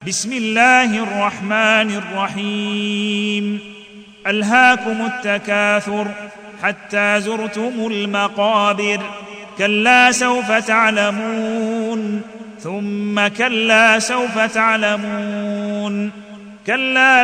بسم الله الرحمن الرحيم ألهاكم التكاثر حتى زرتم المقابر كلا سوف تعلمون ثم كلا سوف تعلمون كلا